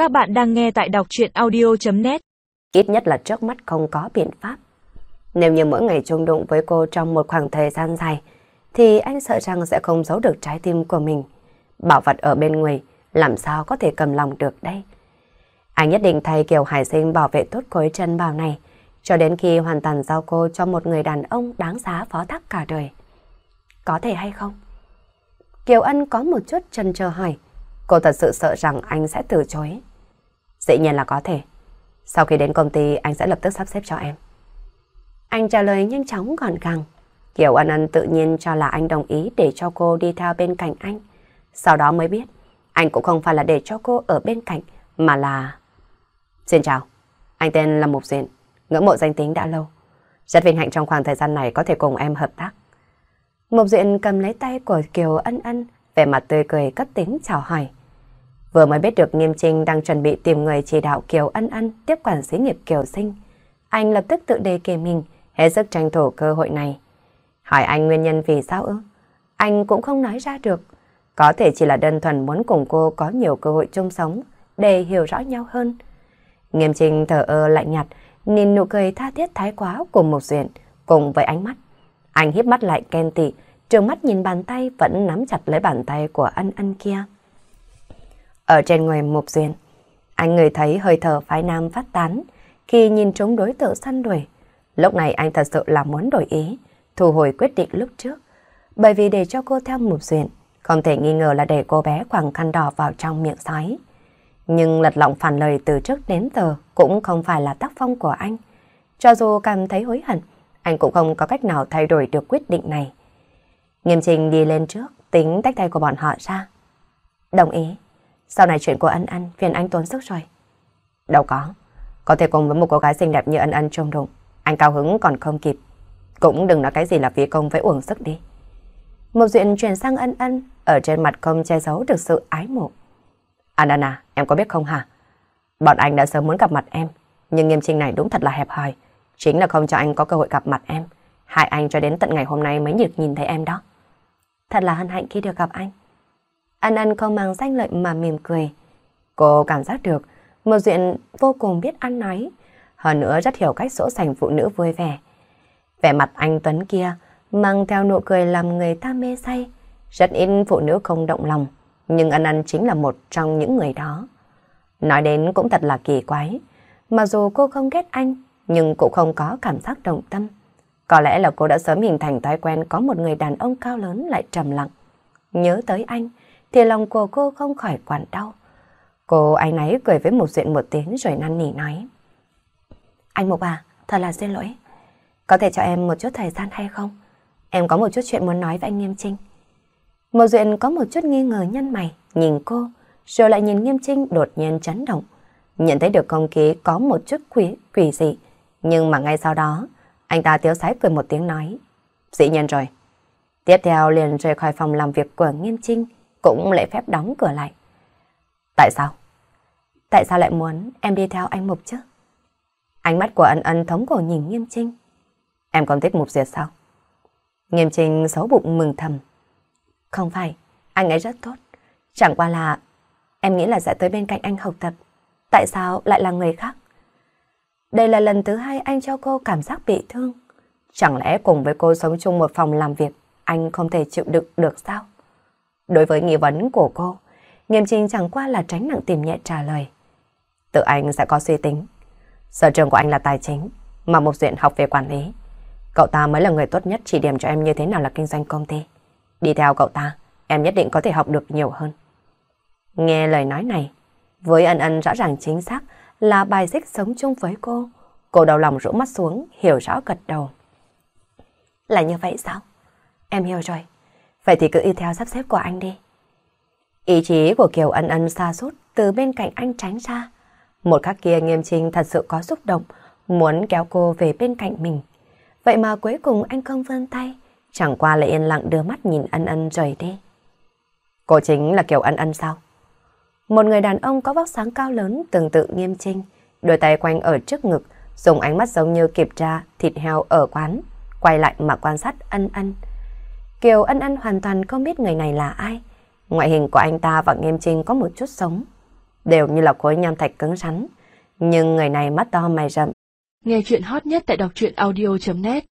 Các bạn đang nghe tại đọc truyện audio.net. Ít nhất là trước mắt không có biện pháp. Nếu như mỗi ngày chung đụng với cô trong một khoảng thời gian dài, thì anh sợ rằng sẽ không giấu được trái tim của mình. Bảo vật ở bên người, làm sao có thể cầm lòng được đây? Anh nhất định thay Kiều Hải Sinh bảo vệ tốt khối chân bào này, cho đến khi hoàn toàn giao cô cho một người đàn ông đáng giá phó thác cả đời. Có thể hay không? Kiều Ân có một chút chần chờ hỏi. Cô thật sự sợ rằng anh sẽ từ chối. Dĩ nhiên là có thể. Sau khi đến công ty anh sẽ lập tức sắp xếp cho em. Anh trả lời nhanh chóng gọn gàng. Kiều Ân tự nhiên cho là anh đồng ý để cho cô đi theo bên cạnh anh. Sau đó mới biết anh cũng không phải là để cho cô ở bên cạnh, mà là... Xin chào, anh tên là Mục Duyện, ngưỡng mộ danh tính đã lâu. Rất vinh hạnh trong khoảng thời gian này có thể cùng em hợp tác. Mục Duyện cầm lấy tay của Kiều Ân, vẻ mặt tươi cười cất tiếng chào hỏi. Vừa mới biết được Nghiêm Trinh đang chuẩn bị tìm người chỉ đạo Kiều Ân tiếp quản xí nghiệp Kiều Sinh, anh lập tức tự đề kể mình, hết sức tranh thủ cơ hội này. Hỏi anh nguyên nhân vì sao ư? Anh cũng không nói ra được. Có thể chỉ là đơn thuần muốn cùng cô có nhiều cơ hội chung sống để hiểu rõ nhau hơn. Nghiêm Trinh thờ ơ lạnh nhạt, nhìn nụ cười tha thiết thái quá của Mục Duyện cùng với ánh mắt. Anh híp mắt lại ghen tị, trừng mắt nhìn bàn tay vẫn nắm chặt lấy bàn tay của Ân kia. Ở trên người Mục Duyện, anh ngửi thấy hơi thở phái nam phát tán khi nhìn trúng đối tượng săn đuổi. Lúc này anh thật sự là muốn đổi ý, thu hồi quyết định lúc trước. Bởi vì để cho cô theo Mục Duyện, không thể nghi ngờ là để cô bé quàng khăn đỏ vào trong miệng sói. Nhưng lật lọng phản lời từ trước đến giờ cũng không phải là tác phong của anh. Cho dù cảm thấy hối hận, anh cũng không có cách nào thay đổi được quyết định này. Nghiêm Trình đi lên trước, tính tách tay của bọn họ ra. Đồng ý. Sau này chuyện của Ân phiền anh tốn sức rồi. Đâu có thể cùng với một cô gái xinh đẹp như Ân chung đụng, anh cao hứng còn không kịp. Cũng đừng nói cái gì là phí công với uổng sức đi. Một Duyện chuyển sang Ân, ở trên mặt không che giấu được sự ái mộ. Ân à, em có biết không hả? Bọn anh đã sớm muốn gặp mặt em, nhưng Nghiêm Trinh này đúng thật là hẹp hòi, chính là không cho anh có cơ hội gặp mặt em. Hại anh cho đến tận ngày hôm nay mới được nhìn thấy em đó. Thật là hân hạnh khi được gặp anh. Ân không mang danh lợi mà mỉm cười. Cô cảm giác được Một Duyện vô cùng biết ăn nói, hơn nữa rất hiểu cách dỗ dành phụ nữ vui vẻ. Vẻ mặt anh Tuấn kia mang theo nụ cười làm người ta mê say. Rất ít phụ nữ không động lòng, nhưng Ân chính là một trong những người đó. Nói đến cũng thật là kỳ quái, mặc dù cô không ghét anh, nhưng cũng không có cảm giác động tâm. Có lẽ là cô đã sớm hình thành thói quen có một người đàn ông cao lớn lại trầm lặng. Nhớ tới anh, thì lòng của cô không khỏi quặn đau. Cô áy náy cười với Mục Duyện một tiếng rồi năn nỉ nói. Anh Mục à, thật là xin lỗi. Có thể cho em một chút thời gian hay không? Em có một chút chuyện muốn nói với anh Nghiêm Trinh. Mục Duyện có một chút nghi ngờ nhăn mày, nhìn cô, rồi lại nhìn Nghiêm Trinh đột nhiên chấn động. Nhận thấy được không khí có một chút quỷ dị, nhưng mà ngay sau đó, anh ta tiếu sái cười một tiếng nói. Dĩ nhiên rồi. Tiếp theo liền rời khỏi phòng làm việc của Nghiêm Trinh, cũng lễ phép đóng cửa lại. Tại sao? Tại sao lại muốn em đi theo anh Mục chứ? Ánh mắt của Ân thống cổ nhìn Nghiêm Trinh. Em còn thích Mục Duyệt sao? Nghiêm Trinh xấu bụng mừng thầm. Không phải, anh ấy rất tốt. Chẳng qua là em nghĩ là sẽ tới bên cạnh anh học tập. Tại sao lại là người khác? Đây là lần thứ hai anh cho cô cảm giác bị thương. Chẳng lẽ cùng với cô sống chung một phòng làm việc, anh không thể chịu đựng được sao? Đối với nghi vấn của cô, Nghiêm Trinh chẳng qua là tránh nặng tìm nhẹ trả lời. Tự anh sẽ có suy tính. Sở trường của anh là tài chính, mà Mục Duyện học về quản lý. Cậu ta mới là người tốt nhất chỉ điểm cho em như thế nào là kinh doanh công ty. Đi theo cậu ta, em nhất định có thể học được nhiều hơn. Nghe lời nói này, với Ân rõ ràng chính xác là bài xích sống chung với cô. Cô đau lòng rũ mắt xuống, hiểu rõ gật đầu. Là như vậy sao? Em hiểu rồi. Vậy thì cứ y theo sắp xếp của anh đi. Ý chí của Kiều Ân sa sút từ bên cạnh anh tránh ra. Một khắc kia Nghiêm Trinh thật sự có xúc động, muốn kéo cô về bên cạnh mình. Vậy mà cuối cùng anh không vươn tay, chẳng qua lại yên lặng đưa mắt nhìn Ân rời đi. Cô chính là Kiều Ân sao? Một người đàn ông có vóc dáng cao lớn tương tự Nghiêm Trinh, đôi tay quanh ở trước ngực, dùng ánh mắt giống như kiểm tra thịt heo ở quán, quay lại mà quan sát Ân. Kiều Ân hoàn toàn không biết người này là ai. Ngoại hình của anh ta và Nghiêm Trinh có một chút giống. đều như là khối nham thạch cứng rắn. Nhưng người này mắt to mày rậm. Nghe chuyện hot nhất tại đọc truyện audio.net